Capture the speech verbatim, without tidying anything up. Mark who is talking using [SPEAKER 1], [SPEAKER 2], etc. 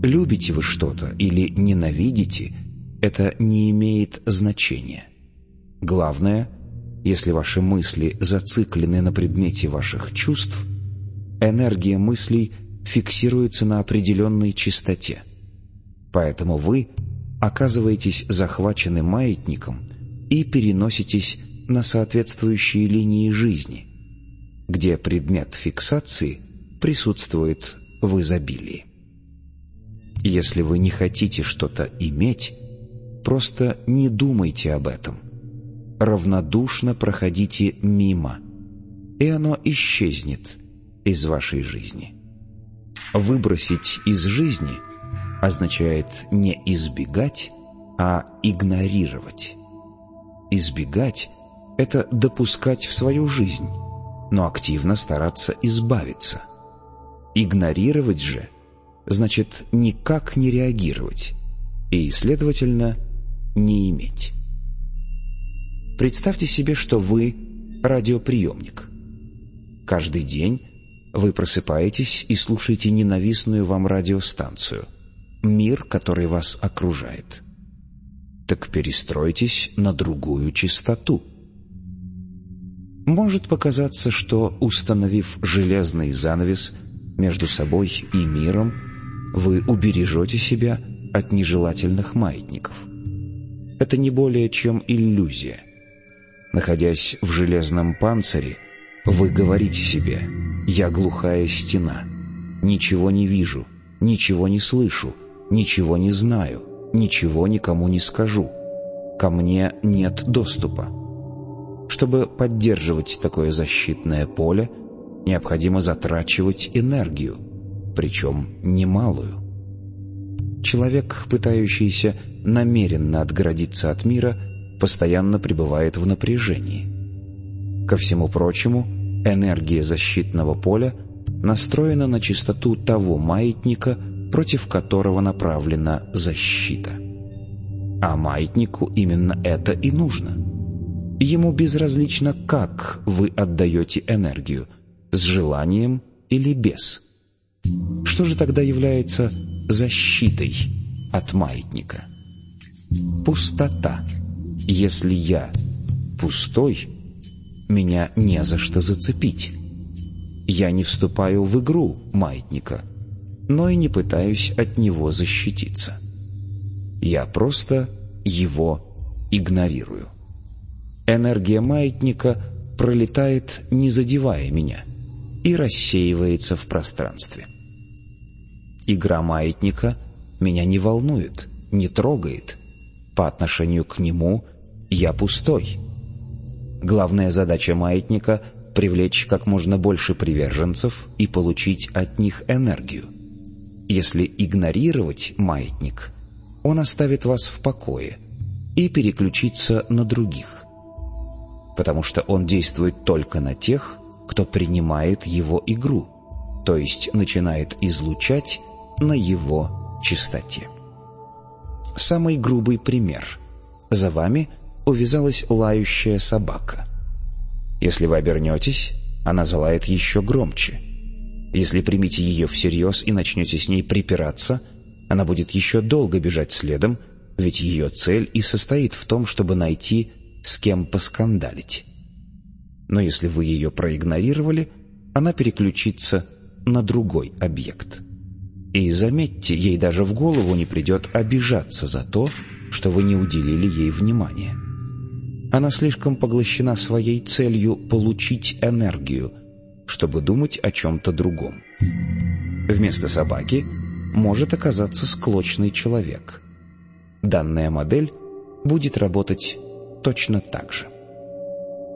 [SPEAKER 1] Любите вы что-то или ненавидите, это не имеет значения. Главное, если ваши мысли зациклены на предмете ваших чувств, энергия мыслей фиксируется на определенной частоте. Поэтому вы оказываетесь захвачены маятником и переноситесь на соответствующие линии жизни, где предмет фиксации присутствует в изобилии. Если вы не хотите что-то иметь, просто не думайте об этом. Равнодушно проходите мимо, и оно исчезнет из вашей жизни. Выбросить из жизни означает не избегать, а игнорировать. Избегать — это допускать в свою жизнь, но активно стараться избавиться. Игнорировать же значит никак не реагировать и, следовательно, не иметь. Представьте себе, что вы радиоприемник. Каждый день вы просыпаетесь и слушаете ненавистную вам радиостанцию, мир, который вас окружает. Так перестройтесь на другую частоту. Может показаться, что, установив железный занавес между собой и миром, вы убережете себя от нежелательных маятников. Это не более чем иллюзия. Находясь в железном панцире, вы говорите себе: «Я глухая стена, ничего не вижу, ничего не слышу, ничего не знаю, ничего никому не скажу, ко мне нет доступа». Чтобы поддерживать такое защитное поле, необходимо затрачивать энергию, причем немалую. Человек, пытающийся намеренно отгородиться от мира, постоянно пребывает в напряжении. Ко всему прочему, энергия защитного поля настроена на частоту того маятника, против которого направлена защита. А маятнику именно это и нужно. Ему безразлично, как вы отдаете энергию, с желанием или без. Что же тогда является защитой от маятника? Пустота. Если я пустой, меня не за что зацепить. Я не вступаю в игру маятника, но и не пытаюсь от него защититься. Я просто его игнорирую. Энергия маятника пролетает, не задевая меня, и рассеивается в пространстве. Игра маятника меня не волнует, не трогает. По отношению к нему я пустой. Главная задача маятника — привлечь как можно больше приверженцев и получить от них энергию. Если игнорировать маятник, он оставит вас в покое и переключится на других, потому что он действует только на тех, кто принимает его игру, то есть начинает излучать на его частоте. Самый грубый пример. За вами увязалась лающая собака. Если вы обернетесь, она залает еще громче. Если примете ее всерьез и начнете с ней припираться, она будет еще долго бежать следом, ведь ее цель и состоит в том, чтобы найти, с кем поскандалить. Но если вы ее проигнорировали, она переключится на другой объект. И заметьте, ей даже в голову не придет обижаться за то, что вы не уделили ей внимания. Она слишком поглощена своей целью получить энергию, чтобы думать о чем-то другом. Вместо собаки может оказаться склочный человек. Данная модель будет работать точно так же.